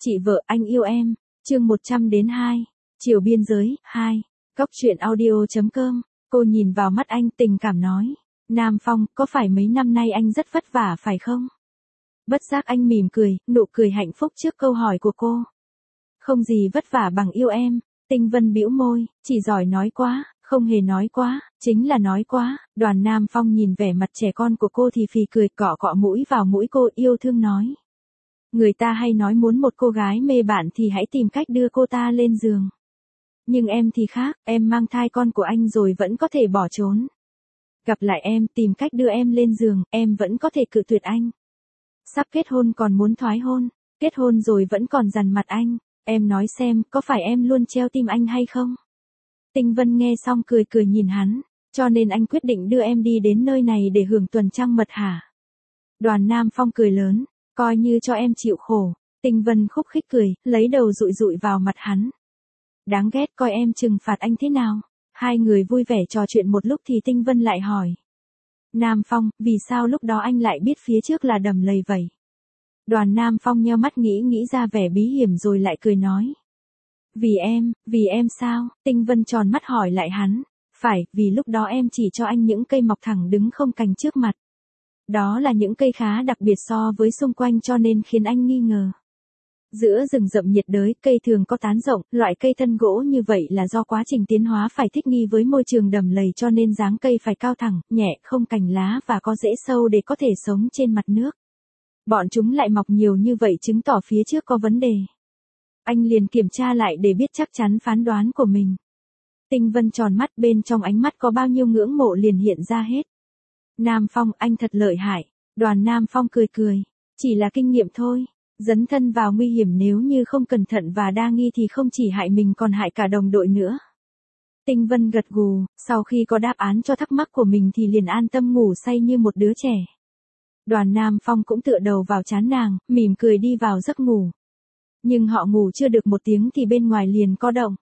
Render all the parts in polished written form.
Chị vợ anh yêu em, chương 100-2, chiều biên giới, 2, Cóc truyện audio.com, cô nhìn vào mắt anh tình cảm nói. Nam Phong, có phải mấy năm nay anh rất vất vả phải không? Bất giác anh mỉm cười, nụ cười hạnh phúc trước câu hỏi của cô. Không gì vất vả bằng yêu em, Tinh Vân bĩu môi, chỉ giỏi nói quá, không hề nói quá, chính là nói quá. Đoàn Nam Phong nhìn vẻ mặt trẻ con của cô thì phì cười, cọ cọ mũi vào mũi cô, yêu thương nói. Người ta hay nói muốn một cô gái mê bạn thì hãy tìm cách đưa cô ta lên giường. Nhưng em thì khác, em mang thai con của anh rồi vẫn có thể bỏ trốn. Gặp lại em, tìm cách đưa em lên giường, em vẫn có thể cự tuyệt anh. Sắp kết hôn còn muốn thoái hôn, kết hôn rồi vẫn còn dằn mặt anh, em nói xem, có phải em luôn treo tim anh hay không? Tinh Vân nghe xong cười cười nhìn hắn, cho nên anh quyết định đưa em đi đến nơi này để hưởng tuần trăng mật hả? Đoàn Nam Phong cười lớn, coi như cho em chịu khổ. Tinh Vân khúc khích cười, lấy đầu dụi dụi vào mặt hắn. Đáng ghét, coi em trừng phạt anh thế nào. Hai người vui vẻ trò chuyện một lúc thì Tinh Vân lại hỏi. Nam Phong, vì sao lúc đó anh lại biết phía trước là đầm lầy vậy? Đoàn Nam Phong nheo mắt nghĩ ra vẻ bí hiểm rồi lại cười nói. Vì em sao? Tinh Vân tròn mắt hỏi lại hắn. Phải, vì lúc đó em chỉ cho anh những cây mọc thẳng đứng không cành trước mặt. Đó là những cây khá đặc biệt so với xung quanh cho nên khiến anh nghi ngờ. Giữa rừng rậm nhiệt đới, cây thường có tán rộng, loại cây thân gỗ như vậy là do quá trình tiến hóa phải thích nghi với môi trường đầm lầy cho nên dáng cây phải cao thẳng, nhẹ, không cành lá và có rễ sâu để có thể sống trên mặt nước. Bọn chúng lại mọc nhiều như vậy chứng tỏ phía trước có vấn đề. Anh liền kiểm tra lại để biết chắc chắn phán đoán của mình. Tinh Vân tròn mắt, bên trong ánh mắt có bao nhiêu ngưỡng mộ liền hiện ra hết. Nam Phong, anh thật lợi hại. Đoàn Nam Phong cười cười. Chỉ là kinh nghiệm thôi. Dấn thân vào nguy hiểm nếu như không cẩn thận và đa nghi thì không chỉ hại mình còn hại cả đồng đội nữa. Tinh Vân gật gù, sau khi có đáp án cho thắc mắc của mình thì liền an tâm ngủ say như một đứa trẻ. Đoàn Nam Phong cũng tựa đầu vào trán nàng, mỉm cười đi vào giấc ngủ. Nhưng họ ngủ chưa được một tiếng thì bên ngoài liền có động.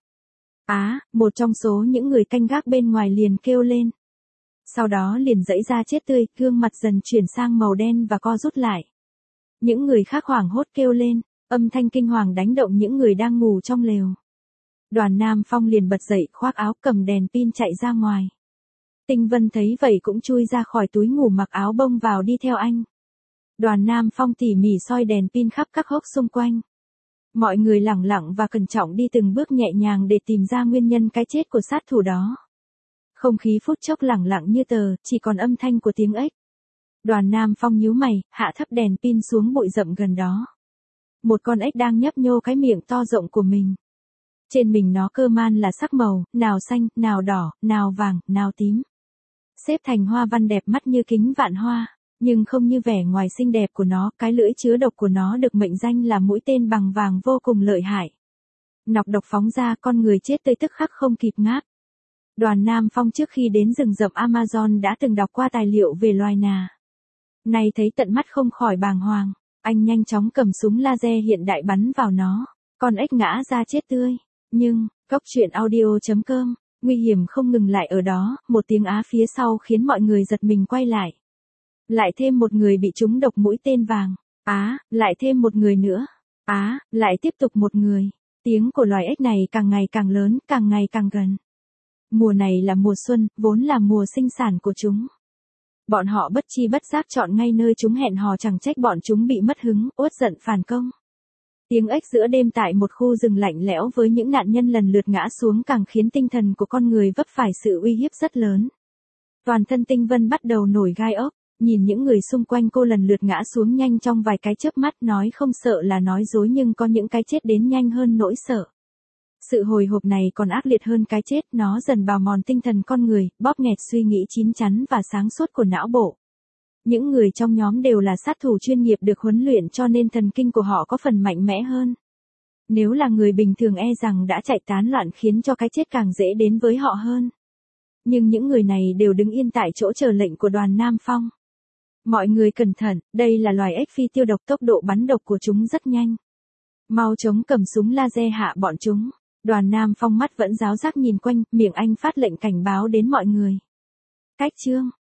Một trong số những người canh gác bên ngoài liền kêu lên. Sau đó liền giãy ra chết tươi, gương mặt dần chuyển sang màu đen và co rút lại. Những người khác hoảng hốt kêu lên, âm thanh kinh hoàng đánh động những người đang ngủ trong lều. Đoàn Nam Phong liền bật dậy, khoác áo cầm đèn pin chạy ra ngoài. Tinh Vân thấy vậy cũng chui ra khỏi túi ngủ mặc áo bông vào đi theo anh. Đoàn Nam Phong tỉ mỉ soi đèn pin khắp các hốc xung quanh. Mọi người lẳng lặng và cẩn trọng đi từng bước nhẹ nhàng để tìm ra nguyên nhân cái chết của sát thủ đó. Không khí phút chốc lẳng lặng như tờ, chỉ còn âm thanh của tiếng ếch. Đoàn Nam Phong nhíu mày, hạ thấp đèn pin xuống bụi rậm gần đó. Một con ếch đang nhấp nhô cái miệng to rộng của mình. Trên mình nó cơ man là sắc màu, nào xanh, nào đỏ, nào vàng, nào tím. Xếp thành hoa văn đẹp mắt như kính vạn hoa, nhưng không như vẻ ngoài xinh đẹp của nó, cái lưỡi chứa độc của nó được mệnh danh là mũi tên bằng vàng vô cùng lợi hại. Nọc độc phóng ra, con người chết tươi tức khắc không kịp ngáp. Đoàn Nam Phong trước khi đến rừng rậm Amazon đã từng đọc qua tài liệu về loài nà. Nay thấy tận mắt không khỏi bàng hoàng, anh nhanh chóng cầm súng laser hiện đại bắn vào nó, con ếch ngã ra chết tươi. Nhưng, Cóc truyện audio.com, nguy hiểm không ngừng lại ở đó, một tiếng á phía sau khiến mọi người giật mình quay lại. Lại thêm một người bị trúng độc mũi tên vàng, lại thêm một người nữa, lại tiếp tục một người. Tiếng của loài ếch này càng ngày càng lớn, càng ngày càng gần. Mùa này là mùa xuân, vốn là mùa sinh sản của chúng. Bọn họ bất chi bất giác chọn ngay nơi chúng hẹn hò, chẳng trách bọn chúng bị mất hứng, uất giận phản công. Tiếng ếch giữa đêm tại một khu rừng lạnh lẽo với những nạn nhân lần lượt ngã xuống càng khiến tinh thần của con người vấp phải sự uy hiếp rất lớn. Toàn thân Tinh Vân bắt đầu nổi gai ốc, nhìn những người xung quanh cô lần lượt ngã xuống nhanh trong vài cái chớp mắt, nói không sợ là nói dối nhưng có những cái chết đến nhanh hơn nỗi sợ. Sự hồi hộp này còn ác liệt hơn cái chết, nó dần bào mòn tinh thần con người, bóp nghẹt suy nghĩ chín chắn và sáng suốt của não bộ. Những người trong nhóm đều là sát thủ chuyên nghiệp được huấn luyện cho nên thần kinh của họ có phần mạnh mẽ hơn. Nếu là người bình thường e rằng đã chạy tán loạn khiến cho cái chết càng dễ đến với họ hơn. Nhưng những người này đều đứng yên tại chỗ chờ lệnh của Đoàn Nam Phong. Mọi người cẩn thận, đây là loài ếch phi tiêu độc, tốc độ bắn độc của chúng rất nhanh. Mau chống cầm súng laser hạ bọn chúng. Đoàn Nam Phong mắt vẫn ráo rác nhìn quanh, miệng anh phát lệnh cảnh báo đến mọi người. Cách chương